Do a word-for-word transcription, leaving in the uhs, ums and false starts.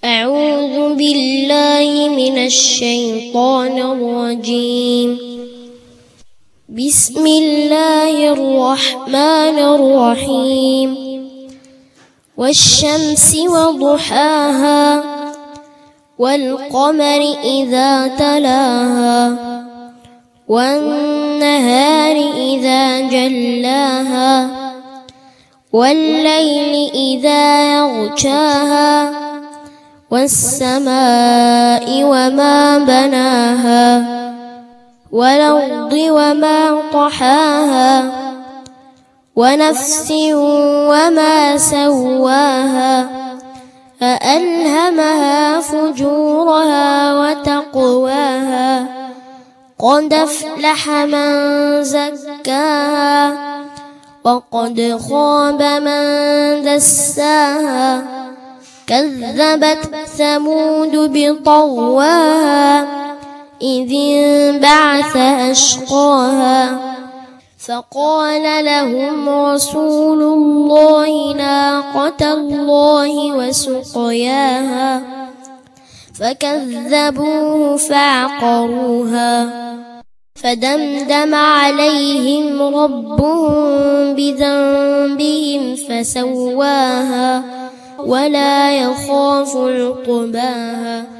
أعوذ بالله من الشيطان الرجيم. بسم الله الرحمن الرحيم. والشمس وضحاها والقمر إذا تلاها والنهار إذا جلاها والليل إذا يغشاها والسماء وما بناها والأرض وما طحاها ونفس وما سواها فألهمها فجورها وتقواها قد أفلح من زكاها وقد خاب من دساها كذبت ثمود بطغواها إذ انبعث أشقاها فقال لهم رسول الله ناقة الله وسقياها فكذبوه فعقروها فدمدم عليهم ربهم بذنبهم فسواها ولا يخاف عقباها